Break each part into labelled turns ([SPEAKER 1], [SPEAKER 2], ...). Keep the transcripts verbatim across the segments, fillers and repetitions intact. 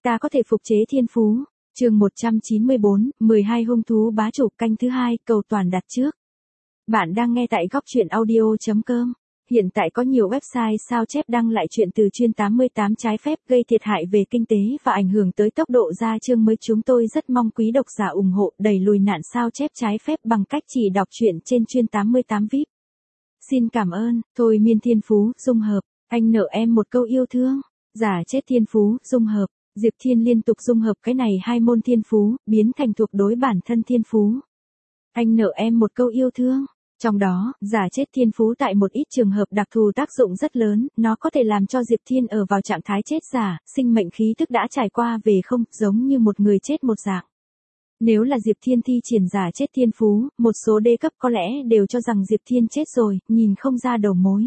[SPEAKER 1] Ta có thể phục chế thiên phú. Chương một trăm chín mươi bốn, mười hai hung thú bá chủ canh thứ hai, cầu toàn đặt trước. Bạn đang nghe tại góc truyện audio chấm com. Hiện tại có nhiều website sao chép đăng lại chuyện từ chuyên tám mươi tám trái phép gây thiệt hại về kinh tế và ảnh hưởng tới tốc độ ra chương mới. Chúng tôi rất mong quý độc giả ủng hộ đẩy lùi nạn sao chép trái phép bằng cách chỉ đọc truyện trên chuyên tám mươi tám vi ai pi. Xin cảm ơn. Thôi miên thiên phú, dung hợp. Anh nợ em một câu yêu thương. Giả chết thiên phú, dung hợp. Diệp Thiên liên tục dung hợp cái này hai môn thiên phú, biến thành thuộc đối bản thân thiên phú. Anh nợ em một câu yêu thương. Trong đó, giả chết thiên phú tại một ít trường hợp đặc thù tác dụng rất lớn, nó có thể làm cho Diệp Thiên ở vào trạng thái chết giả, sinh mệnh khí tức đã trải qua về không, giống như một người chết một dạng. Nếu là Diệp Thiên thi triển giả chết thiên phú, một số đê cấp có lẽ đều cho rằng Diệp Thiên chết rồi, nhìn không ra đầu mối.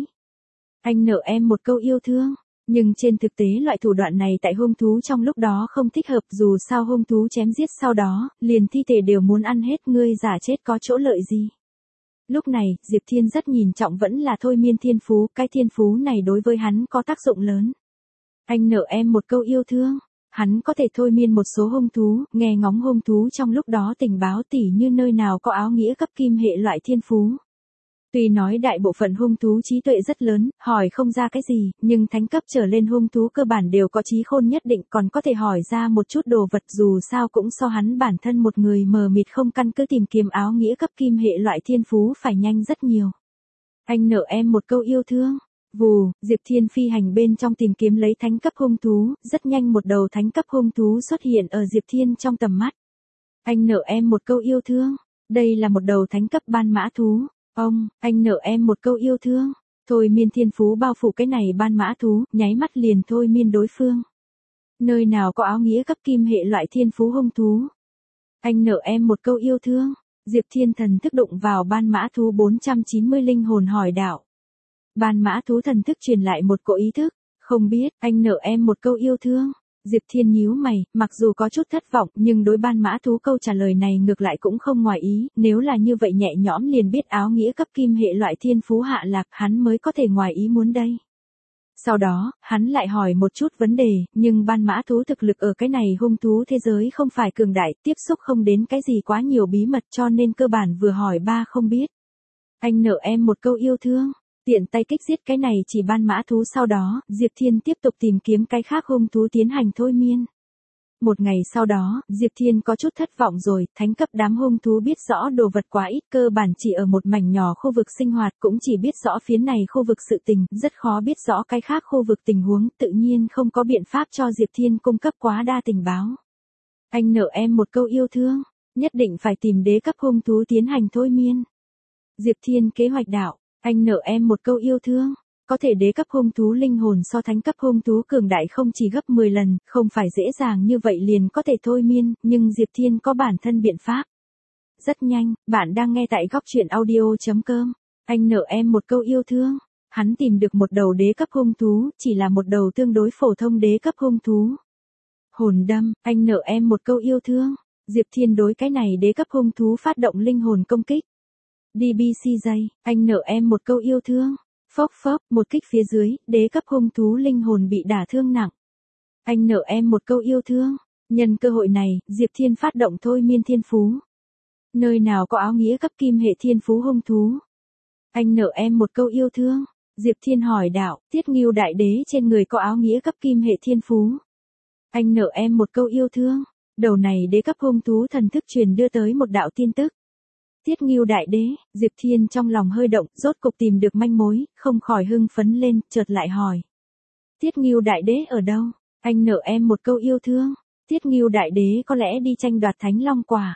[SPEAKER 1] Anh nợ em một câu yêu thương. Nhưng trên thực tế loại thủ đoạn này tại hung thú trong lúc đó không thích hợp, dù sao hung thú chém giết sau đó, liền thi thể đều muốn ăn hết, ngươi giả chết có chỗ lợi gì. Lúc này, Diệp Thiên rất nhìn trọng vẫn là thôi miên thiên phú, cái thiên phú này đối với hắn có tác dụng lớn. Anh nợ em một câu yêu thương. Hắn có thể thôi miên một số hung thú, nghe ngóng hung thú trong lúc đó tình báo tỉ như nơi nào có áo nghĩa cấp kim hệ loại thiên phú. Tuy nói đại bộ phận hung thú trí tuệ rất lớn, hỏi không ra cái gì, nhưng thánh cấp trở lên hung thú cơ bản đều có trí khôn nhất định, còn có thể hỏi ra một chút đồ vật, dù sao cũng so hắn bản thân một người mờ mịt không căn cứ tìm kiếm áo nghĩa cấp kim hệ loại thiên phú phải nhanh rất nhiều. Anh nợ em một câu yêu thương. Vù, Diệp Thiên phi hành bên trong tìm kiếm lấy thánh cấp hung thú, rất nhanh một đầu thánh cấp hung thú xuất hiện ở Diệp Thiên trong tầm mắt. Anh nợ em một câu yêu thương. Đây là một đầu thánh cấp ban mã thú. Ông, anh nợ em một câu yêu thương. Thôi miên thiên phú bao phủ cái này ban mã thú, nháy mắt liền thôi miên đối phương. Nơi nào có áo nghĩa cấp kim hệ loại thiên phú hung thú. Anh nợ em một câu yêu thương. Diệp Thiên thần thức đụng vào ban mã thú bốn trăm chín mươi linh hồn hỏi đạo. Ban mã thú thần thức truyền lại một cỗ ý thức. Không biết, anh nợ em một câu yêu thương. Diệp Thiên nhíu mày, mặc dù có chút thất vọng, nhưng đối ban mã thú câu trả lời này ngược lại cũng không ngoài ý, nếu là như vậy nhẹ nhõm liền biết áo nghĩa cấp kim hệ loại thiên phú hạ lạc, hắn mới có thể ngoài ý muốn đây. Sau đó, hắn lại hỏi một chút vấn đề, nhưng ban mã thú thực lực ở cái này hung thú thế giới không phải cường đại, tiếp xúc không đến cái gì quá nhiều bí mật cho nên cơ bản vừa hỏi ba không biết. Anh nợ em một câu yêu thương. Tiện tay kích giết cái này chỉ ban mã thú, sau đó, Diệp Thiên tiếp tục tìm kiếm cái khác hung thú tiến hành thôi miên. Một ngày sau đó, Diệp Thiên có chút thất vọng rồi, thánh cấp đám hung thú biết rõ đồ vật quá ít, cơ bản chỉ ở một mảnh nhỏ khu vực sinh hoạt, cũng chỉ biết rõ phía này khu vực sự tình, rất khó biết rõ cái khác khu vực tình huống, tự nhiên không có biện pháp cho Diệp Thiên cung cấp quá đa tình báo. Anh nợ em một câu yêu thương, nhất định phải tìm đế cấp hung thú tiến hành thôi miên. Diệp Thiên kế hoạch đạo. Anh nợ em một câu yêu thương. Có thể đế cấp hung thú linh hồn so thánh cấp hung thú cường đại không chỉ gấp mười lần, không phải dễ dàng như vậy liền có thể thôi miên, nhưng Diệp Thiên có bản thân biện pháp. Rất nhanh, bạn đang nghe tại góc truyện audio chấm com. Anh nợ em một câu yêu thương. Hắn tìm được một đầu đế cấp hung thú, chỉ là một đầu tương đối phổ thông đế cấp hung thú. Hồn đâm, anh nợ em một câu yêu thương. Diệp Thiên đối cái này đế cấp hung thú phát động linh hồn công kích. đê bê xê J, anh nợ em một câu yêu thương. Phốc phốc, một kích phía dưới, đế cấp hung thú linh hồn bị đả thương nặng. Anh nợ em một câu yêu thương. Nhân cơ hội này, Diệp Thiên phát động thôi miên thiên phú. Nơi nào có áo nghĩa cấp kim hệ thiên phú hung thú. Anh nợ em một câu yêu thương. Diệp Thiên hỏi đạo, Tiết Ngưu đại đế trên người có áo nghĩa cấp kim hệ thiên phú. Anh nợ em một câu yêu thương. Đầu này đế cấp hung thú thần thức truyền đưa tới một đạo tin tức. Tiết Ngưu đại đế, Diệp Thiên trong lòng hơi động, rốt cục tìm được manh mối, không khỏi hưng phấn lên, chợt lại hỏi. Tiết Ngưu đại đế ở đâu? Anh nợ em một câu yêu thương. Tiết Ngưu đại đế có lẽ đi tranh đoạt thánh long quả.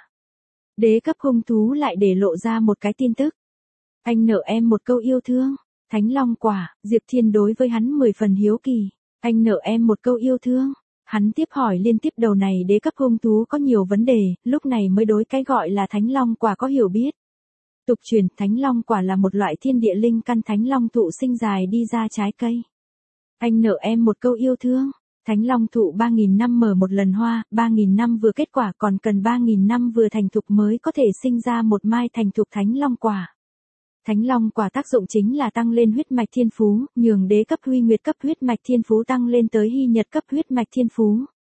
[SPEAKER 1] Đế cấp hung thú lại để lộ ra một cái tin tức. Anh nợ em một câu yêu thương. Thánh long quả, Diệp Thiên đối với hắn mười phần hiếu kỳ. Anh nợ em một câu yêu thương. Hắn tiếp hỏi liên tiếp, đầu này đế cấp hung thú có nhiều vấn đề, lúc này mới đối cái gọi là thánh long quả có hiểu biết. Tục truyền, thánh long quả là một loại thiên địa linh căn thánh long thụ sinh dài đi ra trái cây. Anh nợ em một câu yêu thương. Thánh long thụ ba nghìn năm mở một lần hoa, ba nghìn năm vừa kết quả, còn cần ba nghìn năm vừa thành thục mới có thể sinh ra một mai thành thục thánh long quả. Thánh long quả tác dụng chính là tăng lên huyết mạch thiên phú, nhường đế cấp huy nguyệt cấp huyết mạch thiên phú tăng lên tới hy nhật cấp huyết mạch thiên phú.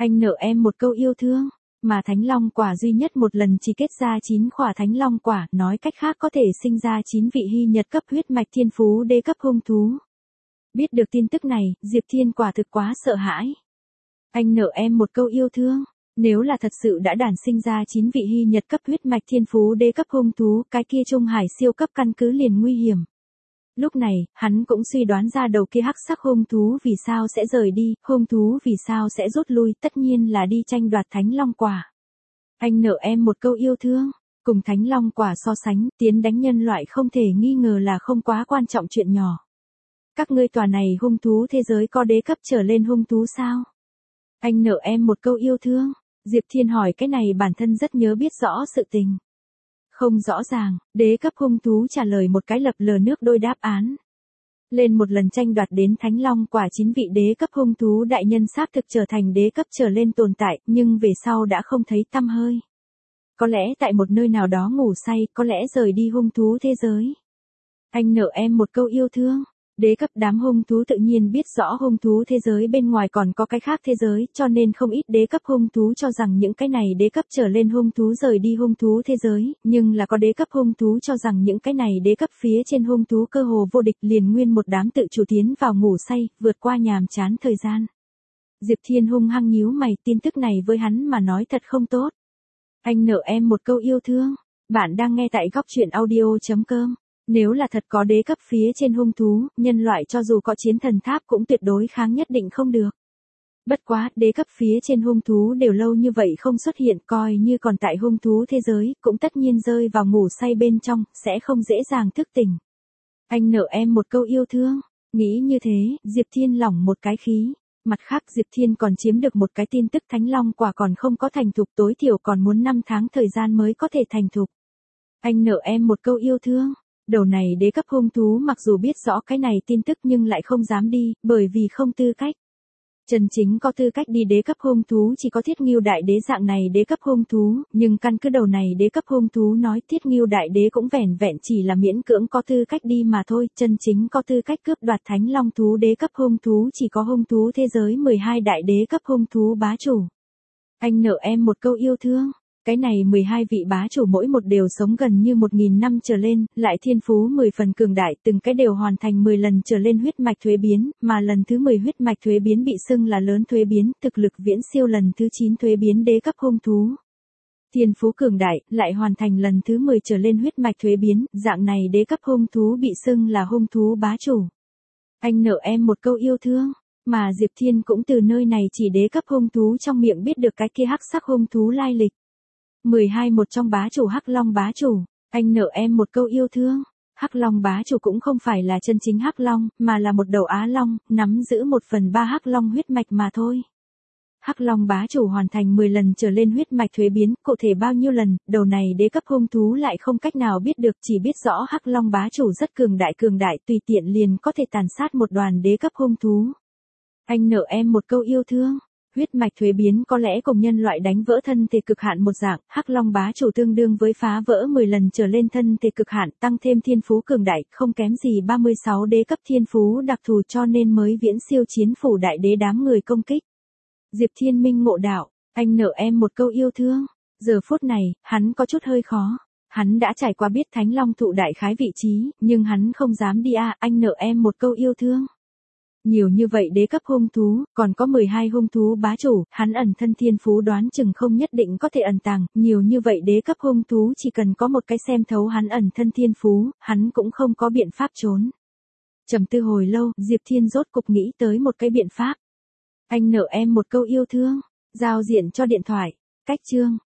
[SPEAKER 1] Anh nợ em một câu yêu thương. Mà thánh long quả duy nhất một lần chỉ kết ra chín khỏa thánh long quả, nói cách khác có thể sinh ra chín vị hy nhật cấp huyết mạch thiên phú đế cấp hung thú. Biết được tin tức này, Diệp Thiên quả thực quá sợ hãi. Anh nợ em một câu yêu thương. Nếu là thật sự đã đản sinh ra chín vị hy nhật cấp huyết mạch thiên phú đế cấp hung thú, cái kia Trung Hải siêu cấp căn cứ liền nguy hiểm. Lúc này, hắn cũng suy đoán ra đầu kia hắc sắc hung thú vì sao sẽ rời đi, hung thú vì sao sẽ rút lui, tất nhiên là đi tranh đoạt thánh long quả. Anh nợ em một câu yêu thương. Cùng thánh long quả so sánh, tiến đánh nhân loại không thể nghi ngờ là không quá quan trọng chuyện nhỏ. Các ngươi tòa này hung thú thế giới có đế cấp trở lên hung thú sao? Anh nợ em một câu yêu thương. Diệp Thiên hỏi cái này bản thân rất nhớ biết rõ sự tình. Không rõ ràng, đế cấp hung thú trả lời một cái lập lờ nước đôi đáp án. Lên một lần tranh đoạt đến thánh long quả chín vị đế cấp hung thú đại nhân xác thực trở thành đế cấp trở lên tồn tại, nhưng về sau đã không thấy tăm hơi. Có lẽ tại một nơi nào đó ngủ say, có lẽ rời đi hung thú thế giới. Anh nợ em một câu yêu thương. Đế cấp đám hung thú tự nhiên biết rõ hung thú thế giới bên ngoài còn có cái khác thế giới, cho nên không ít đế cấp hung thú cho rằng những cái này đế cấp trở lên hung thú rời đi hung thú thế giới, nhưng là có đế cấp hung thú cho rằng những cái này đế cấp phía trên hung thú cơ hồ vô địch, liền nguyên một đám tự chủ tiến vào ngủ say, vượt qua nhàm chán thời gian. Diệp Thiên hung hăng nhíu mày, tin tức này với hắn mà nói thật không tốt. Anh nợ em một câu yêu thương. Bạn đang nghe tại góc truyện audio chấm com. Nếu là thật có đế cấp phía trên hung thú, nhân loại cho dù có chiến thần tháp cũng tuyệt đối kháng nhất định không được. Bất quá, đế cấp phía trên hung thú đều lâu như vậy không xuất hiện, coi như còn tại hung thú thế giới, cũng tất nhiên rơi vào ngủ say bên trong, sẽ không dễ dàng thức tỉnh. Anh nợ em một câu yêu thương. Nghĩ như thế, Diệp Thiên lỏng một cái khí. Mặt khác Diệp Thiên còn chiếm được một cái tin tức thánh long quả còn không có thành thục, tối thiểu còn muốn năm tháng thời gian mới có thể thành thục. Anh nợ em một câu yêu thương. Đầu này đế cấp hung thú mặc dù biết rõ cái này tin tức nhưng lại không dám đi, bởi vì không tư cách. Chân chính có tư cách đi đế cấp hung thú chỉ có Thiết Ngưu Đại Đế dạng này đế cấp hung thú, nhưng căn cứ đầu này đế cấp hung thú nói Thiết Ngưu Đại Đế cũng vẻn vẹn chỉ là miễn cưỡng có tư cách đi mà thôi, chân chính có tư cách cướp đoạt thánh long thú đế cấp hung thú chỉ có hung thú thế giới mười hai đại đế cấp hung thú bá chủ. Anh nợ em một câu yêu thương. Cái này mười hai vị bá chủ mỗi một đều sống gần như một nghìn năm trở lên, lại thiên phú mười phần cường đại, từng cái đều hoàn thành mười lần trở lên huyết mạch thuế biến, mà lần thứ mười huyết mạch thuế biến bị xưng là lớn thuế biến, thực lực viễn siêu lần thứ chín thuế biến đế cấp hung thú. Thiên phú cường đại, lại hoàn thành lần thứ mười trở lên huyết mạch thuế biến, dạng này đế cấp hung thú bị xưng là hung thú bá chủ. Anh nợ em một câu yêu thương. Mà Diệp Thiên cũng từ nơi này chỉ đế cấp hung thú trong miệng biết được cái kia hắc sắc hung thú lai lịch. mười hai một trong bá chủ Hắc Long bá chủ, anh nợ em một câu yêu thương. Hắc Long bá chủ cũng không phải là chân chính Hắc Long, mà là một đầu Á Long, nắm giữ một phần ba Hắc Long huyết mạch mà thôi. Hắc Long bá chủ hoàn thành mười lần trở lên huyết mạch thuế biến, cụ thể bao nhiêu lần, đầu này đế cấp hung thú lại không cách nào biết được, chỉ biết rõ Hắc Long bá chủ rất cường đại cường đại, tùy tiện liền có thể tàn sát một đoàn đế cấp hung thú. Anh nợ em một câu yêu thương. Huyết mạch thuế biến có lẽ cùng nhân loại đánh vỡ thân thể cực hạn một dạng, Hắc Long bá chủ tương đương với phá vỡ mười lần trở lên thân thể cực hạn, tăng thêm thiên phú cường đại, không kém gì ba mươi sáu đế cấp thiên phú đặc thù, cho nên mới viễn siêu chiến phủ đại đế đám người công kích. Diệp Thiên minh ngộ đạo, anh nợ em một câu yêu thương. Giờ phút này, hắn có chút hơi khó. Hắn đã trải qua biết Thánh Long thụ đại khái vị trí, nhưng hắn không dám đi à, anh nợ em một câu yêu thương. Nhiều như vậy đế cấp hung thú, còn có mười hai hung thú bá chủ, hắn ẩn thân thiên phú đoán chừng không nhất định có thể ẩn tàng, nhiều như vậy đế cấp hung thú chỉ cần có một cái xem thấu hắn ẩn thân thiên phú, hắn cũng không có biện pháp trốn. Trầm tư hồi lâu, Diệp Thiên rốt cục nghĩ tới một cái biện pháp. Anh nợ em một câu yêu thương, giao diện cho điện thoại, cách chương.